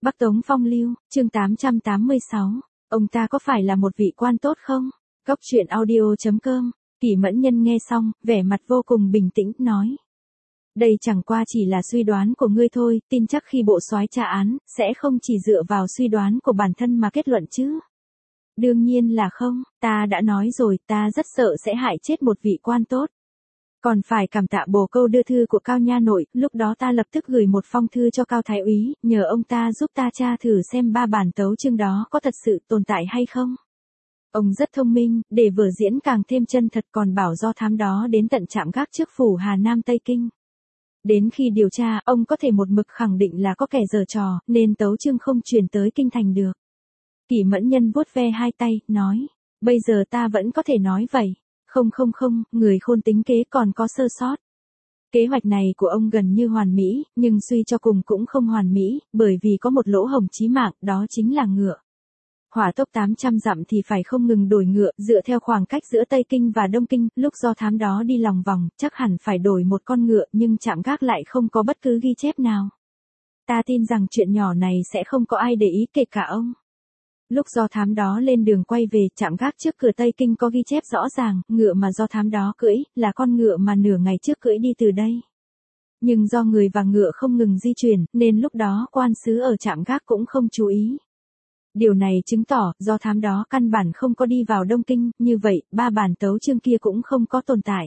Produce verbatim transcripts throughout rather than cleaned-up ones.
Bắc Tống Phong Lưu, chương tám trăm tám mươi sáu. Ông ta có phải là một vị quan tốt không? Góc truyện audio chấm com. Kỷ Mẫn Nhân nghe xong, vẻ mặt vô cùng bình tĩnh, nói. Đây chẳng qua chỉ là suy đoán của ngươi thôi, tin chắc khi bộ soái tra án, sẽ không chỉ dựa vào suy đoán của bản thân mà kết luận chứ. Đương nhiên là không, ta đã nói rồi, ta rất sợ sẽ hại chết một vị quan tốt. Còn phải cảm tạ bồ câu đưa thư của Cao Nha Nội, lúc đó ta lập tức gửi một phong thư cho Cao Thái úy, nhờ ông ta giúp ta tra thử xem ba bản tấu chương đó có thật sự tồn tại hay không. Ông rất thông minh, để vở diễn càng thêm chân thật, còn bảo do thám đó đến tận trạm gác trước phủ Hà Nam Tây Kinh. Đến khi điều tra, ông có thể một mực khẳng định là có kẻ giở trò, nên tấu chương không truyền tới kinh thành được. Kỷ Mẫn Nhân vuốt ve hai tay, nói, bây giờ ta vẫn có thể nói vậy. Không không không, người khôn tính kế còn có sơ sót. Kế hoạch này của ông gần như hoàn mỹ, nhưng suy cho cùng cũng không hoàn mỹ, bởi vì có một lỗ hổng chí mạng, đó chính là ngựa. Hỏa tốc tám trăm dặm thì phải không ngừng đổi ngựa, dựa theo khoảng cách giữa Tây Kinh và Đông Kinh, lúc do thám đó đi lòng vòng, chắc hẳn phải đổi một con ngựa, nhưng trạm gác lại không có bất cứ ghi chép nào. Ta tin rằng chuyện nhỏ này sẽ không có ai để ý, kể cả ông. Lúc do thám đó lên đường quay về, trạm gác trước cửa Tây Kinh có ghi chép rõ ràng, ngựa mà do thám đó cưỡi, là con ngựa mà nửa ngày trước cưỡi đi từ đây. Nhưng do người và ngựa không ngừng di chuyển, nên lúc đó quan sứ ở trạm gác cũng không chú ý. Điều này chứng tỏ, do thám đó căn bản không có đi vào Đông Kinh, như vậy, ba bản tấu chương kia cũng không có tồn tại.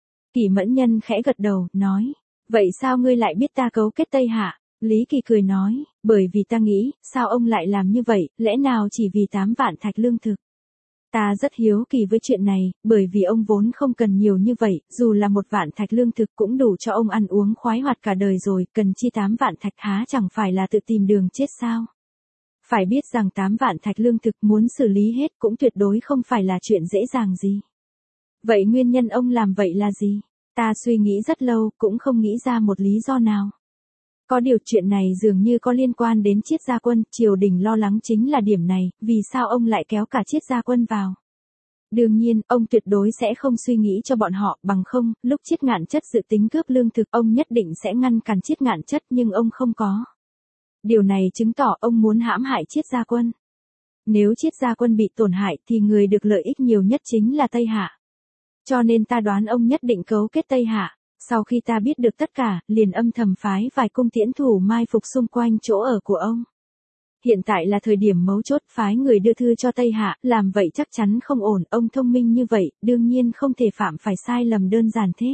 Kỷ Mẫn Nhân khẽ gật đầu, nói, vậy sao ngươi lại biết ta cấu kết Tây Hạ? Lý Kỳ cười nói, bởi vì ta nghĩ, sao ông lại làm như vậy, lẽ nào chỉ vì tám vạn thạch lương thực? Ta rất hiếu kỳ với chuyện này, bởi vì ông vốn không cần nhiều như vậy, dù là một vạn thạch lương thực cũng đủ cho ông ăn uống khoái hoạt cả đời rồi, cần chi tám vạn thạch há chẳng phải là tự tìm đường chết sao? Phải biết rằng tám vạn thạch lương thực muốn xử lý hết cũng tuyệt đối không phải là chuyện dễ dàng gì. Vậy nguyên nhân ông làm vậy là gì? Ta suy nghĩ rất lâu, cũng không nghĩ ra một lý do nào. Có điều chuyện này dường như có liên quan đến Triết Gia Quân, triều đình lo lắng chính là điểm này, vì sao ông lại kéo cả Triết Gia Quân vào? Đương nhiên, ông tuyệt đối sẽ không suy nghĩ cho bọn họ, bằng không, lúc Triết Ngạn Chất dự tính cướp lương thực, ông nhất định sẽ ngăn cản Triết Ngạn Chất, nhưng ông không có. Điều này chứng tỏ ông muốn hãm hại Triết Gia Quân. Nếu Triết Gia Quân bị tổn hại thì người được lợi ích nhiều nhất chính là Tây Hạ. Cho nên ta đoán ông nhất định cấu kết Tây Hạ. Sau khi ta biết được tất cả, liền âm thầm phái vài cung tiễn thủ mai phục xung quanh chỗ ở của ông. Hiện tại là thời điểm mấu chốt, phái người đưa thư cho Tây Hạ, làm vậy chắc chắn không ổn, ông thông minh như vậy, đương nhiên không thể phạm phải sai lầm đơn giản thế.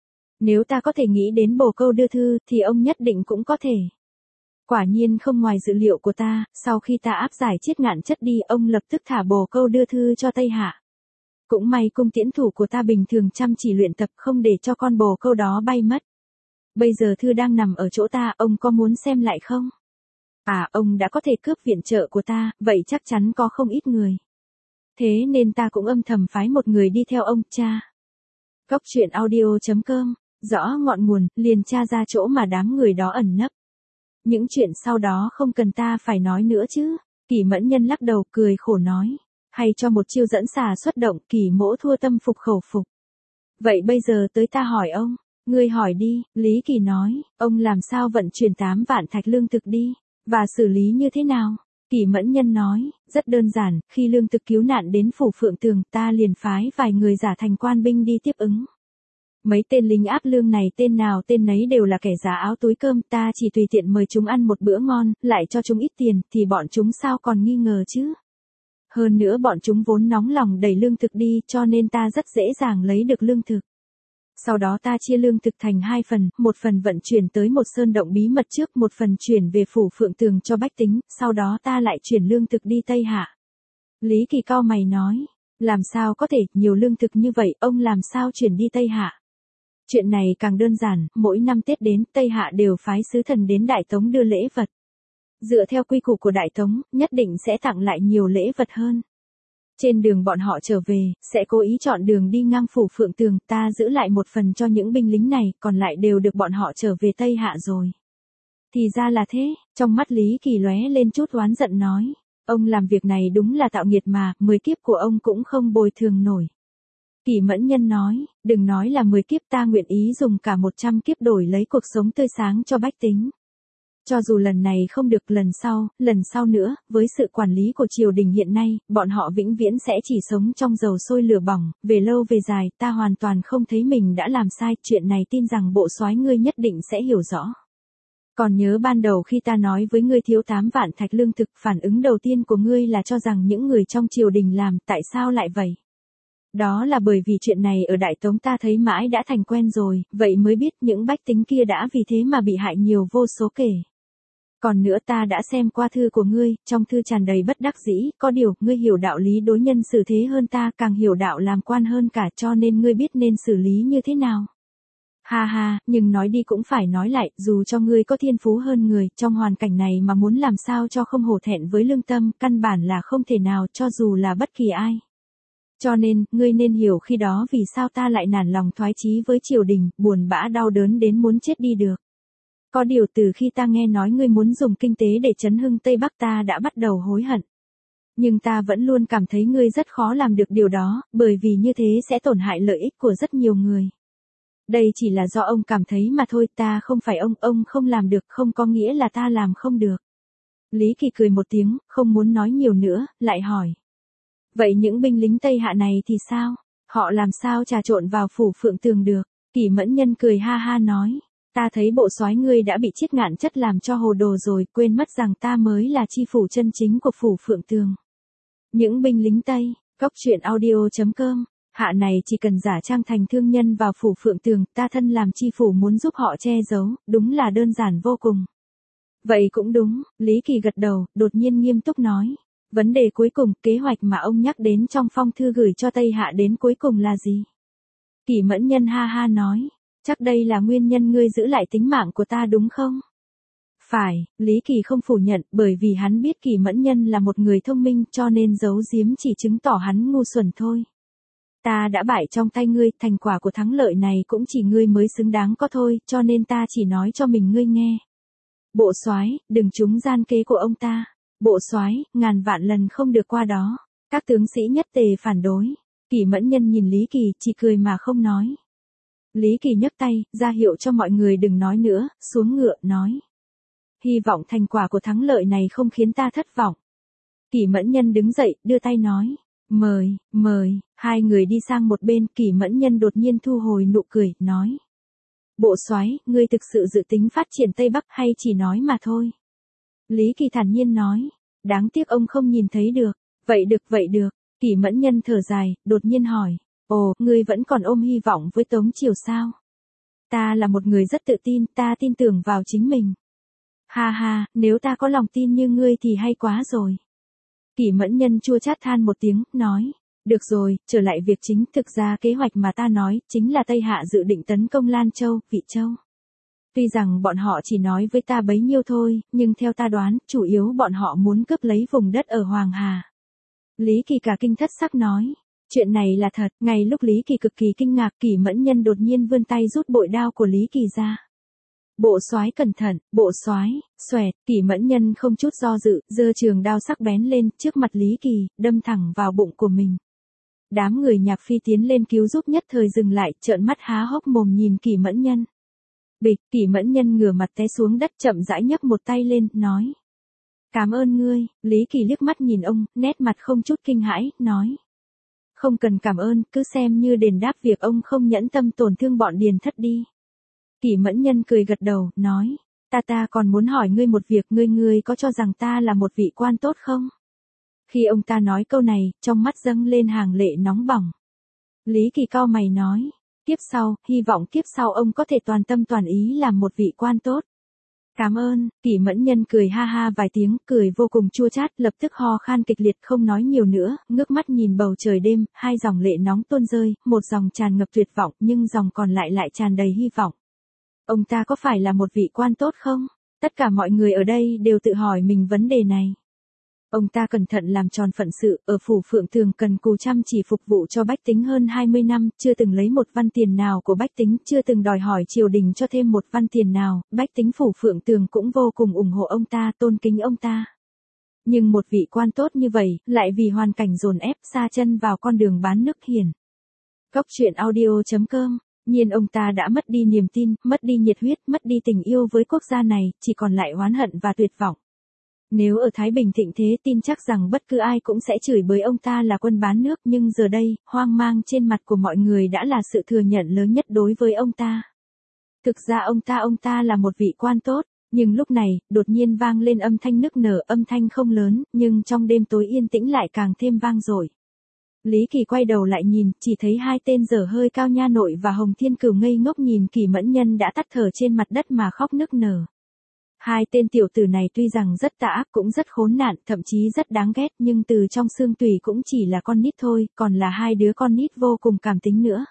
Nếu ta có thể nghĩ đến bồ câu đưa thư, thì ông nhất định cũng có thể. Quả nhiên không ngoài dự liệu của ta, sau khi ta áp giải Triết Ngạn Chất đi, ông lập tức thả bồ câu đưa thư cho Tây Hạ. Cũng may cung tiễn thủ của ta bình thường chăm chỉ luyện tập, không để cho con bồ câu đó bay mất. Bây giờ thư đang nằm ở chỗ ta, ông có muốn xem lại không? À, ông đã có thể cướp viện trợ của ta, vậy chắc chắn có không ít người. Thế nên ta cũng âm thầm phái một người đi theo ông, cha. Góc truyện audio chấm com, rõ ngọn nguồn, liền tra ra chỗ mà đám người đó ẩn nấp. Những chuyện sau đó không cần ta phải nói nữa chứ. Kỷ Mẫn Nhân lắc đầu, cười khổ nói. Hay cho một chiêu dẫn xà xuất động, Kỷ mỗ thua tâm phục khẩu phục. Vậy bây giờ tới ta hỏi ông. Ngươi hỏi đi, Lý Kỳ nói, ông làm sao vận chuyển tám vạn thạch lương thực đi, và xử lý như thế nào? Kỷ Mẫn Nhân nói, rất đơn giản, khi lương thực cứu nạn đến phủ Phượng Tường, ta liền phái vài người giả thành quan binh đi tiếp ứng. Mấy tên lính áp lương này tên nào tên nấy đều là kẻ giá áo túi cơm, ta chỉ tùy tiện mời chúng ăn một bữa ngon, lại cho chúng ít tiền, thì bọn chúng sao còn nghi ngờ chứ? Hơn nữa bọn chúng vốn nóng lòng đẩy lương thực đi, cho nên ta rất dễ dàng lấy được lương thực. Sau đó ta chia lương thực thành hai phần, một phần vận chuyển tới một sơn động bí mật trước, một phần chuyển về phủ Phượng Tường cho bách tính, sau đó ta lại chuyển lương thực đi Tây Hạ. Lý Kỳ cau mày nói, làm sao có thể, nhiều lương thực như vậy, ông làm sao chuyển đi Tây Hạ? Chuyện này càng đơn giản, mỗi năm Tết đến, Tây Hạ đều phái sứ thần đến Đại Tống đưa lễ vật. Dựa theo quy củ của Đại Tống, nhất định sẽ tặng lại nhiều lễ vật hơn. Trên đường bọn họ trở về, sẽ cố ý chọn đường đi ngang phủ Phượng Tường, ta giữ lại một phần cho những binh lính này, còn lại đều được bọn họ trở về Tây Hạ rồi. Thì ra là thế, trong mắt Lý Kỳ lóe lên chút oán giận nói, ông làm việc này đúng là tạo nghiệt mà, mười kiếp của ông cũng không bồi thường nổi. Kỷ Mẫn Nhân nói, đừng nói là mười kiếp, ta nguyện ý dùng cả một trăm kiếp đổi lấy cuộc sống tươi sáng cho bách tính. Cho dù lần này không được, lần sau, lần sau nữa, với sự quản lý của triều đình hiện nay, bọn họ vĩnh viễn sẽ chỉ sống trong dầu sôi lửa bỏng, về lâu về dài, ta hoàn toàn không thấy mình đã làm sai, chuyện này tin rằng bộ soái ngươi nhất định sẽ hiểu rõ. Còn nhớ ban đầu khi ta nói với ngươi thiếu tám vạn thạch lương thực, phản ứng đầu tiên của ngươi là cho rằng những người trong triều đình làm, tại sao lại vậy? Đó là bởi vì chuyện này ở Đại Tống ta thấy mãi đã thành quen rồi, vậy mới biết những bách tính kia đã vì thế mà bị hại nhiều vô số kể. Còn nữa ta đã xem qua thư của ngươi, trong thư tràn đầy bất đắc dĩ, có điều, ngươi hiểu đạo lý đối nhân xử thế hơn ta, càng hiểu đạo làm quan hơn cả, cho nên ngươi biết nên xử lý như thế nào. Ha ha, nhưng nói đi cũng phải nói lại, dù cho ngươi có thiên phú hơn người, trong hoàn cảnh này mà muốn làm sao cho không hổ thẹn với lương tâm, căn bản là không thể nào, cho dù là bất kỳ ai. Cho nên, ngươi nên hiểu khi đó vì sao ta lại nản lòng thoái chí với triều đình, buồn bã đau đớn đến muốn chết đi được. Có điều từ khi ta nghe nói ngươi muốn dùng kinh tế để chấn hưng Tây Bắc ta đã bắt đầu hối hận. Nhưng ta vẫn luôn cảm thấy ngươi rất khó làm được điều đó, bởi vì như thế sẽ tổn hại lợi ích của rất nhiều người. Đây chỉ là do ông cảm thấy mà thôi, ta không phải ông, ông không làm được không có nghĩa là ta làm không được. Lý Kỳ cười một tiếng, không muốn nói nhiều nữa, lại hỏi. Vậy những binh lính Tây Hạ này thì sao? Họ làm sao trà trộn vào phủ Phượng Tường được? Kỷ Mẫn Nhân cười ha ha nói. Ta thấy bộ soái ngươi đã bị Chiết Ngạn Chất làm cho hồ đồ rồi, quên mất rằng ta mới là chi phủ chân chính của phủ Phượng Tường. Những binh lính Tây, Cốc truyện audio chấm com, hạ này chỉ cần giả trang thành thương nhân vào phủ Phượng Tường, ta thân làm chi phủ muốn giúp họ che giấu, đúng là đơn giản vô cùng. Vậy cũng đúng, Lý Kỳ gật đầu, đột nhiên nghiêm túc nói. Vấn đề cuối cùng, kế hoạch mà ông nhắc đến trong phong thư gửi cho Tây Hạ đến cuối cùng là gì? Kỷ Mẫn Nhân ha ha nói. Chắc đây là nguyên nhân ngươi giữ lại tính mạng của ta đúng không? Phải, Lý Kỳ không phủ nhận, bởi vì hắn biết Kỷ Mẫn Nhân là một người thông minh, cho nên giấu giếm chỉ chứng tỏ hắn ngu xuẩn thôi. Ta đã bại trong tay ngươi, thành quả của thắng lợi này cũng chỉ ngươi mới xứng đáng có thôi, cho nên ta chỉ nói cho mình ngươi nghe. Bộ soái, đừng trúng gian kế của ông ta. Bộ soái, ngàn vạn lần không được qua đó. Các tướng sĩ nhất tề phản đối. Kỷ Mẫn Nhân nhìn Lý Kỳ, chỉ cười mà không nói. Lý Kỳ nhấc tay, ra hiệu cho mọi người đừng nói nữa, xuống ngựa, nói. Hy vọng thành quả của thắng lợi này không khiến ta thất vọng. Kỷ Mẫn Nhân đứng dậy, đưa tay nói. Mời, mời, hai người đi sang một bên, Kỷ Mẫn Nhân đột nhiên thu hồi nụ cười, nói. Bộ soái, ngươi thực sự dự tính phát triển Tây Bắc hay chỉ nói mà thôi? Lý Kỳ thản nhiên nói. Đáng tiếc ông không nhìn thấy được. Vậy được, vậy được. Kỷ Mẫn Nhân thở dài, đột nhiên hỏi. Ồ, ngươi vẫn còn ôm hy vọng với Tống Triều sao? Ta là một người rất tự tin, ta tin tưởng vào chính mình. Ha ha, nếu ta có lòng tin như ngươi thì hay quá rồi. Kỷ Mẫn Nhân chua chát than một tiếng, nói. Được rồi, trở lại việc chính, thực ra kế hoạch mà ta nói, chính là Tây Hạ dự định tấn công Lan Châu, Vị Châu. Tuy rằng bọn họ chỉ nói với ta bấy nhiêu thôi, nhưng theo ta đoán, chủ yếu bọn họ muốn cướp lấy vùng đất ở Hoàng Hà. Lý Kỳ cả kinh thất sắc nói. Chuyện này là thật, ngay lúc Lý Kỳ cực kỳ kinh ngạc, Kỷ Mẫn Nhân đột nhiên vươn tay rút bội đao của Lý Kỳ ra. Bộ soái cẩn thận, bộ soái, xoẹt, Kỷ Mẫn Nhân không chút do dự, giơ trường đao sắc bén lên, trước mặt Lý Kỳ, đâm thẳng vào bụng của mình. Đám người Nhạc Phi tiến lên cứu giúp nhất thời dừng lại, trợn mắt há hốc mồm nhìn Kỷ Mẫn Nhân. Bịch, Kỷ Mẫn Nhân ngửa mặt té xuống đất, chậm rãi nhấc một tay lên, nói. Cảm ơn ngươi, Lý Kỳ liếc mắt nhìn ông, nét mặt không chút kinh hãi, nói. Không cần cảm ơn, cứ xem như đền đáp việc ông không nhẫn tâm tổn thương bọn Điền Thất đi. Kỷ Mẫn Nhân cười gật đầu, nói. Ta ta còn muốn hỏi ngươi một việc, ngươi ngươi có cho rằng ta là một vị quan tốt không? Khi ông ta nói câu này, trong mắt dâng lên hàng lệ nóng bỏng. Lý Kỳ cau mày nói. Kiếp sau, hy vọng kiếp sau ông có thể toàn tâm toàn ý làm một vị quan tốt. Cảm ơn, Kỷ Mẫn Nhân cười ha ha vài tiếng, cười vô cùng chua chát, lập tức ho khan kịch liệt không nói nhiều nữa, ngước mắt nhìn bầu trời đêm, hai dòng lệ nóng tuôn rơi, một dòng tràn ngập tuyệt vọng, nhưng dòng còn lại lại tràn đầy hy vọng. Ông ta có phải là một vị quan tốt không? Tất cả mọi người ở đây đều tự hỏi mình vấn đề này. Ông ta cẩn thận làm tròn phận sự, ở phủ Phượng Tường cần cù chăm chỉ phục vụ cho bách tính hơn hai mươi năm, chưa từng lấy một văn tiền nào của bách tính, chưa từng đòi hỏi triều đình cho thêm một văn tiền nào, bách tính phủ Phượng Tường cũng vô cùng ủng hộ ông ta, tôn kính ông ta. Nhưng một vị quan tốt như vậy, lại vì hoàn cảnh dồn ép sa chân vào con đường bán nước hiền. Cốc truyện audio chấm com nhiên ông ta đã mất đi niềm tin, mất đi nhiệt huyết, mất đi tình yêu với quốc gia này, chỉ còn lại oán hận và tuyệt vọng. Nếu ở Thái Bình thịnh thế tin chắc rằng bất cứ ai cũng sẽ chửi bới ông ta là quân bán nước, nhưng giờ đây, hoang mang trên mặt của mọi người đã là sự thừa nhận lớn nhất đối với ông ta. Thực ra ông ta ông ta là một vị quan tốt, nhưng lúc này, đột nhiên vang lên âm thanh nức nở, âm thanh không lớn, nhưng trong đêm tối yên tĩnh lại càng thêm vang dội. Lý Kỳ quay đầu lại nhìn, chỉ thấy hai tên dở hơi Cao Nha Nội và Hồng Thiên Cửu ngây ngốc nhìn Kỷ Mẫn Nhân đã tắt thở trên mặt đất mà khóc nức nở. Hai tên tiểu tử này tuy rằng rất tà ác, cũng rất khốn nạn, thậm chí rất đáng ghét, nhưng từ trong xương tủy cũng chỉ là con nít thôi, còn là hai đứa con nít vô cùng cảm tính nữa.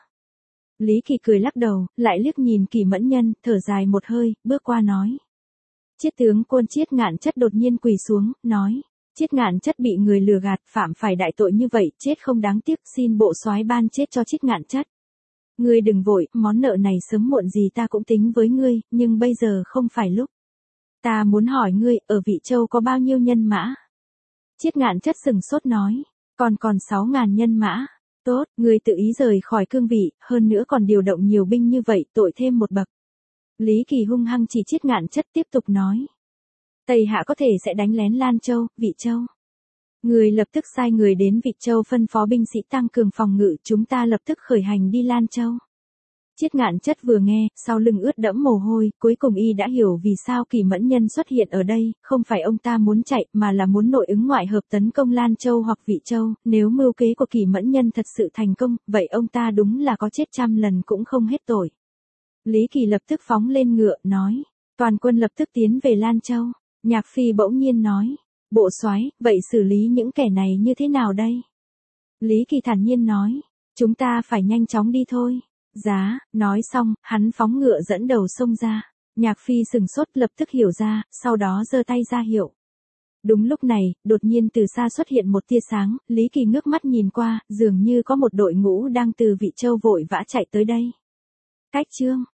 Lý Kỳ cười lắc đầu, lại liếc nhìn Kỷ Mẫn Nhân, thở dài một hơi, bước qua nói. Chiết tướng quân Chiết Ngạn Chất đột nhiên quỳ xuống, nói. Chiết Ngạn Chất bị người lừa gạt, phạm phải đại tội như vậy, chết không đáng tiếc, xin bộ soái ban chết cho Chiết Ngạn Chất. Ngươi đừng vội, món nợ này sớm muộn gì ta cũng tính với ngươi, nhưng bây giờ không phải lúc. Ta muốn hỏi ngươi, ở Vị Châu có bao nhiêu nhân mã? Chiết Ngạn Chất sừng sốt nói, còn còn sáu ngàn nhân mã. Tốt, ngươi tự ý rời khỏi cương vị, hơn nữa còn điều động nhiều binh như vậy, tội thêm một bậc. Lý Kỳ hung hăng chỉ Chiết Ngạn Chất tiếp tục nói. Tây Hạ có thể sẽ đánh lén Lan Châu, Vị Châu. Người lập tức sai người đến Vị Châu phân phó binh sĩ tăng cường phòng ngự, chúng ta lập tức khởi hành đi Lan Châu. Chiết Ngạn Chất vừa nghe, sau lưng ướt đẫm mồ hôi, cuối cùng y đã hiểu vì sao Kỷ Mẫn Nhân xuất hiện ở đây, không phải ông ta muốn chạy, mà là muốn nội ứng ngoại hợp tấn công Lan Châu hoặc Vị Châu, nếu mưu kế của Kỷ Mẫn Nhân thật sự thành công, vậy ông ta đúng là có chết trăm lần cũng không hết tội. Lý Kỳ lập tức phóng lên ngựa, nói, toàn quân lập tức tiến về Lan Châu. Nhạc Phi bỗng nhiên nói, bộ soái, vậy xử lý những kẻ này như thế nào đây? Lý Kỳ thản nhiên nói, chúng ta phải nhanh chóng đi thôi. Giá, nói xong, hắn phóng ngựa dẫn đầu xông ra. Nhạc Phi sừng sốt lập tức hiểu ra, sau đó giơ tay ra hiệu. Đúng lúc này, đột nhiên từ xa xuất hiện một tia sáng, Lý Kỳ ngước mắt nhìn qua, dường như có một đội ngũ đang từ Vị Châu vội vã chạy tới đây. Cách chương